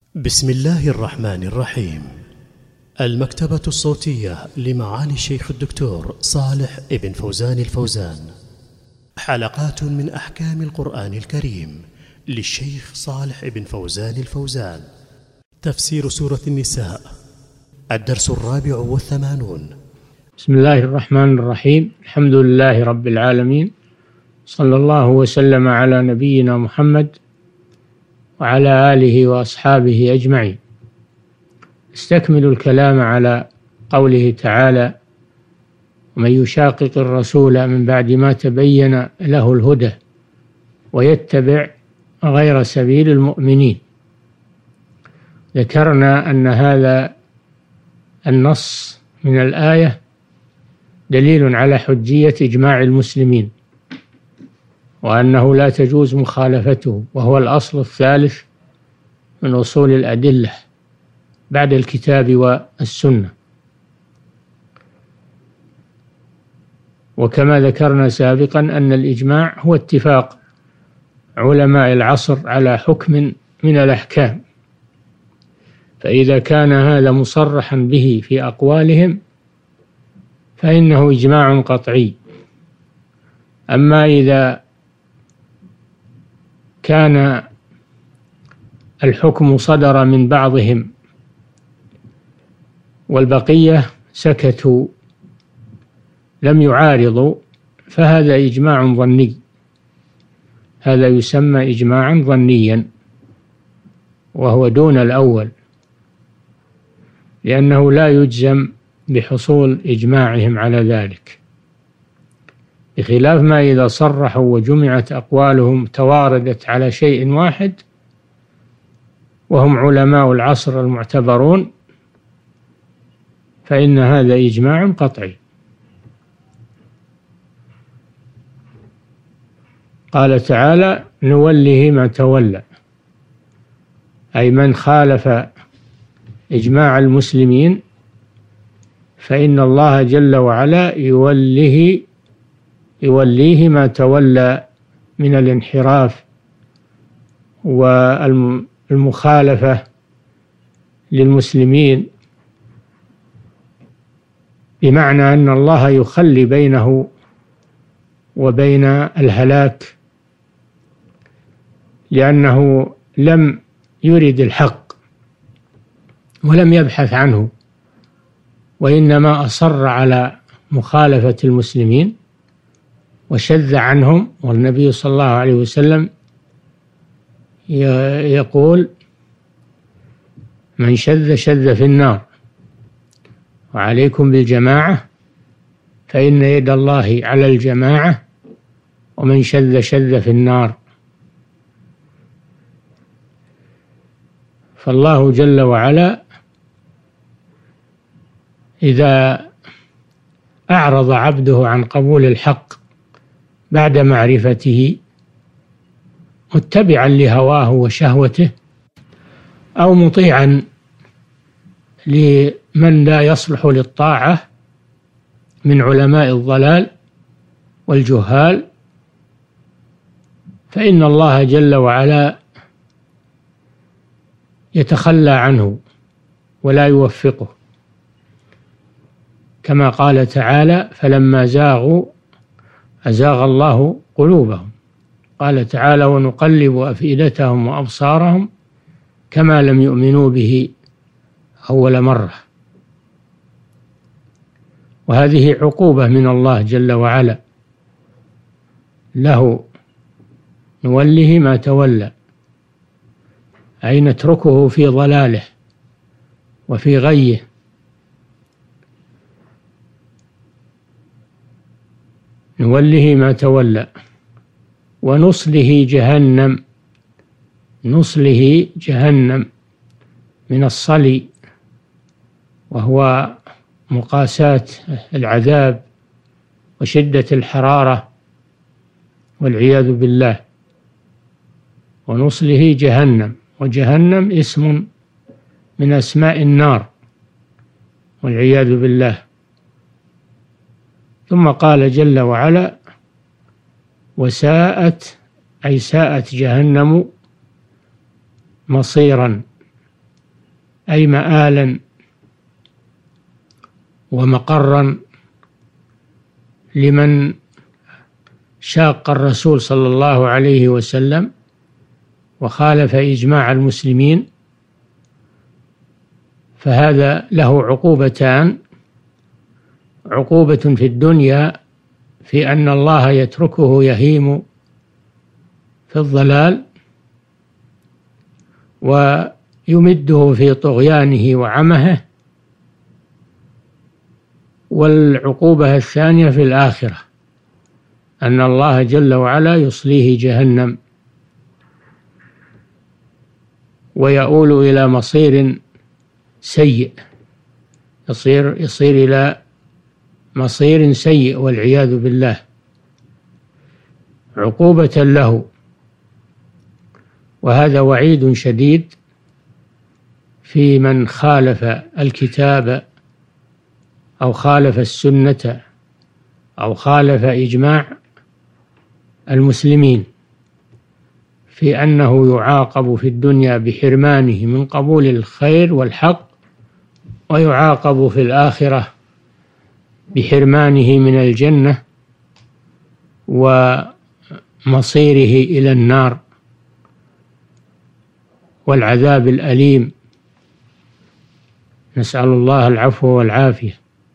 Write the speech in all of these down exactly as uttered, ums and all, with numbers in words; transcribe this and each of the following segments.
بسم الله الرحمن الرحيم. المكتبة الصوتية لمعالي الشيخ الدكتور صالح ابن فوزان الفوزان، حلقات من أحكام القرآن الكريم للشيخ صالح ابن فوزان الفوزان. تفسير سورة النساء، الدرس الرابع والثمانون. بسم الله الرحمن الرحيم. الحمد لله رب العالمين، صلى الله وسلم على نبينا محمد وعلى آله وأصحابه أجمعين. استكمل الكلام على قوله تعالى: ومن يشاقق الرسول من بعد ما تبين له الهدى ويتبع غير سبيل المؤمنين. ذكرنا أن هذا النص من الآية دليل على حجية إجماع المسلمين، وأنه لا تجوز مخالفته، وهو الأصل الثالث من أصول الأدلة بعد الكتاب والسنة. وكما ذكرنا سابقا أن الإجماع هو اتفاق علماء العصر على حكم من الأحكام، فإذا كان هذا مصرحا به في أقوالهم فإنه إجماع قطعي. أما إذا كان الحكم صدر من بعضهم والبقية سكتوا لم يعارضوا فهذا إجماع ظني، هذا يسمى إجماعا ظنيا، وهو دون الأول، لأنه لا يجزم بحصول إجماعهم على ذلك، بخلاف ما إذا صرحوا وجمعت أقوالهم تواردت على شيء واحد وهم علماء العصر المعتبرون، فإن هذا إجماع قطعي. قال تعالى: نوله ما تولى، أي من خالف إجماع المسلمين فإن الله جل وعلا يوله يوليه ما تولى من الانحراف والمخالفة للمسلمين، بمعنى أن الله يخلي بينه وبين الهلاك، لأنه لم يرد الحق ولم يبحث عنه، وإنما أصر على مخالفة المسلمين وشذ عنهم. والنبي صلى الله عليه وسلم يقول: من شذ شذ في النار، وعليكم بالجماعة فإن يد الله على الجماعة، ومن شذ شذ في النار. فالله جل وعلا إذا أعرض عبده عن قبول الحق بعد معرفته متبعا لهواه وشهوته، أو مطيعا لمن لا يصلح للطاعة من علماء الضلال والجهال، فإن الله جل وعلا يتخلى عنه ولا يوفقه، كما قال تعالى: فلما زاغوا أزاغ الله قلوبهم. قال تعالى: ونقلب أفئدتهم وأبصارهم كما لم يؤمنوا به أول مرة. وهذه عقوبة من الله جل وعلا له، نوله ما تولى، أي نتركه في ضلاله وفي غيه. نوله ما تولى ونصله جهنم. نصله جهنم من الصلي، وهو مقاساة العذاب وشدة الحرارة والعياذ بالله. ونصله جهنم، وجهنم اسم من أسماء النار والعياذ بالله. ثم قال جل وعلا: وساءت، أي ساءت جهنم مصيرا، أي مآلا ومقرا لمن شاق الرسول صلى الله عليه وسلم وخالف إجماع المسلمين، فهذا له عقوبتان: عقوبة في الدنيا في أن الله يتركه يهيم في الضلال ويمده في طغيانه وعمهه، والعقوبة الثانية في الآخرة أن الله جل وعلا يصليه جهنم ويؤول إلى مصير سيء، يصير يصير إلى مصير سيء والعياذ بالله، عقوبة له. وهذا وعيد شديد في من خالف الكتاب أو خالف السنة أو خالف إجماع المسلمين، في أنه يعاقب في الدنيا بحرمانه من قبول الخير والحق، ويعاقب في الآخرة بحرمانه من الجنة ومصيره إلى النار والعذاب الأليم، نسأل الله العفو والعافية.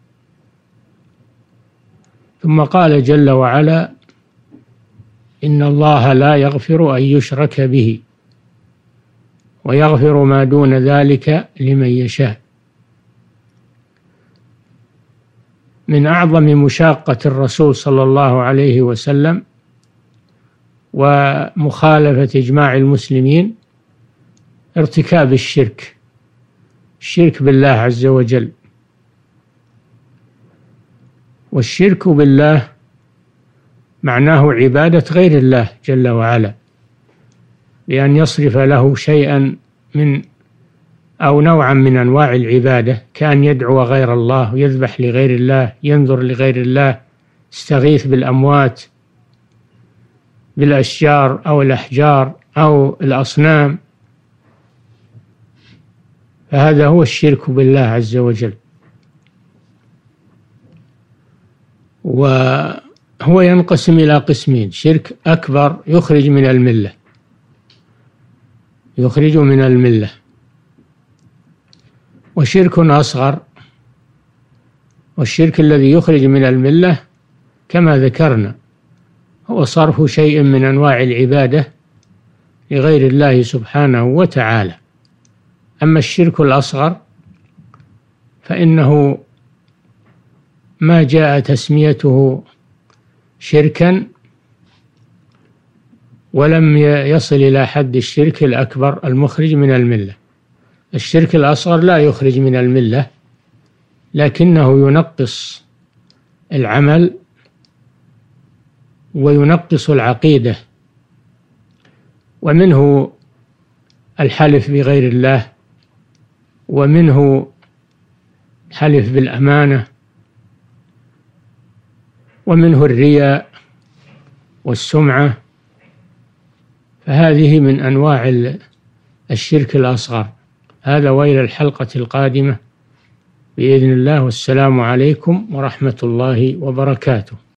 ثم قال جل وعلا: إن الله لا يغفر أن يشرك به ويغفر ما دون ذلك لمن يشاء. من أعظم مشاقة الرسول صلى الله عليه وسلم ومخالفة إجماع المسلمين ارتكاب الشرك، الشرك بالله عز وجل. والشرك بالله معناه عبادة غير الله جل وعلا، بأن يصرف له شيئا من أو نوعا من أنواع العبادة، كأن يدعو غير الله، يذبح لغير الله، ينذر لغير الله، يستغيث بالأموات، بالأشجار أو الأحجار أو الأصنام، فهذا هو الشرك بالله عز وجل. وهو ينقسم إلى قسمين: شرك أكبر يخرج من الملة، يخرج من الملة، وشرك أصغر. والشرك الذي يخرج من الملة كما ذكرنا هو صرف شيء من أنواع العبادة لغير الله سبحانه وتعالى. أما الشرك الأصغر فإنه ما جاء تسميته شركا ولم يصل إلى حد الشرك الأكبر المخرج من الملة. الشرك الأصغر لا يخرج من الملة، لكنه ينقص العمل وينقص العقيدة، ومنه الحلف بغير الله، ومنه حلف بالأمانة، ومنه الرياء والسمعة، فهذه من أنواع الشرك الأصغر. هذا وإلى الحلقة القادمة بإذن الله، والسلام عليكم ورحمة الله وبركاته.